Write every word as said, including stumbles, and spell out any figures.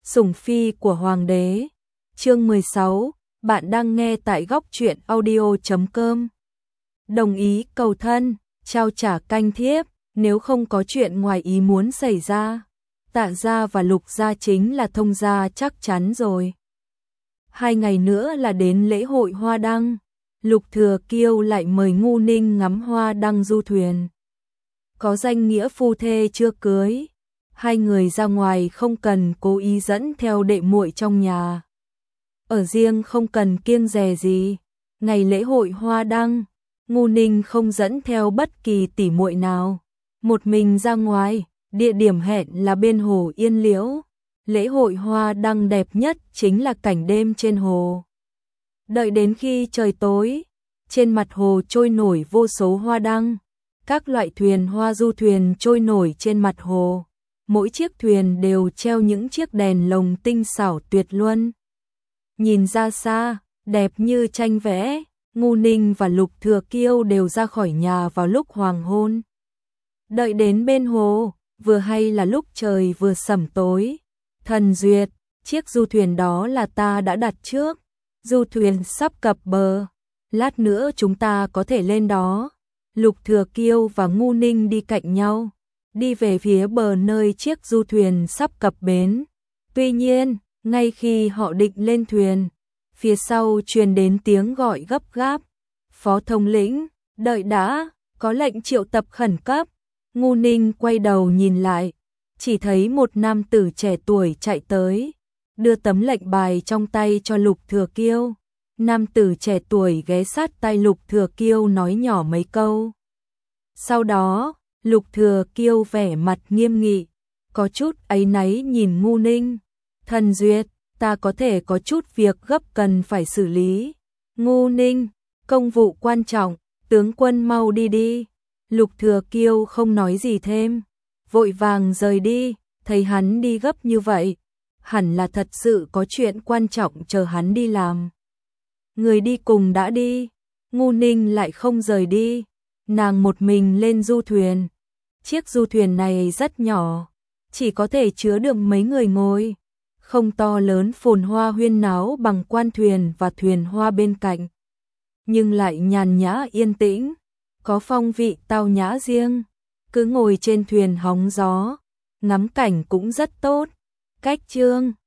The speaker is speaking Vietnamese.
Sủng phi của hoàng đế. Chương mười sáu, bạn đang nghe tại góc truyện audio chấm com. Đồng ý cầu thân, trao trả canh thiếp, nếu không có chuyện ngoài ý muốn xảy ra, Tạ gia và Lục gia chính là thông gia chắc chắn rồi. Hai ngày nữa là đến lễ hội hoa đăng, Lục Thừa Kiêu lại mời Ngu Ninh ngắm hoa đăng du thuyền. Có danh nghĩa phu thê chưa cưới, hai người ra ngoài không cần cố ý dẫn theo đệ muội trong nhà. Ở riêng không cần kiêng dè gì, ngày lễ hội hoa đăng, Ngu Ninh không dẫn theo bất kỳ tỉ muội nào, một mình ra ngoài, địa điểm hẹn là bên hồ Yên Liễu. Lễ hội hoa đăng đẹp nhất chính là cảnh đêm trên hồ. Đợi đến khi trời tối, trên mặt hồ trôi nổi vô số hoa đăng, các loại thuyền hoa du thuyền trôi nổi trên mặt hồ, mỗi chiếc thuyền đều treo những chiếc đèn lồng tinh xảo tuyệt luân. Nhìn ra xa, đẹp như tranh vẽ, Ngu Ninh và Lục Thừa Kiêu đều ra khỏi nhà vào lúc hoàng hôn. Đợi đến bên hồ, vừa hay là lúc trời vừa sẩm tối. Thần Duyệt, chiếc du thuyền đó là ta đã đặt trước, du thuyền sắp cập bờ, lát nữa chúng ta có thể lên đó. Lục Thừa Kiêu và Ngu Ninh đi cạnh nhau, đi về phía bờ nơi chiếc du thuyền sắp cập bến. Tuy nhiên, ngay khi họ định lên thuyền, phía sau truyền đến tiếng gọi gấp gáp. Phó thống lĩnh, đợi đã, có lệnh triệu tập khẩn cấp. Ngu Ninh quay đầu nhìn lại, chỉ thấy một nam tử trẻ tuổi chạy tới, đưa tấm lệnh bài trong tay cho Lục Thừa Kiêu. Nam tử trẻ tuổi ghé sát tai Lục Thừa Kiêu nói nhỏ mấy câu. Sau đó, Lục Thừa Kiêu vẻ mặt nghiêm nghị, có chút áy náy nhìn Ngu Ninh. Thần Duyệt, ta có thể có chút việc gấp cần phải xử lý. Ngu Ninh, công vụ quan trọng, tướng quân mau đi đi. Lục Thừa Kiêu không nói gì thêm, vội vàng rời đi, thấy hắn đi gấp như vậy, hẳn là thật sự có chuyện quan trọng chờ hắn đi làm. Người đi cùng đã đi, Ngu Ninh lại không rời đi, nàng một mình lên du thuyền. Chiếc du thuyền này rất nhỏ, chỉ có thể chứa được mấy người ngồi, không to lớn phồn hoa huyên náo bằng quan thuyền và thuyền hoa bên cạnh, nhưng lại nhàn nhã yên tĩnh, có phong vị tao nhã riêng. Cứ ngồi trên thuyền hóng gió, ngắm cảnh cũng rất tốt. Cách chương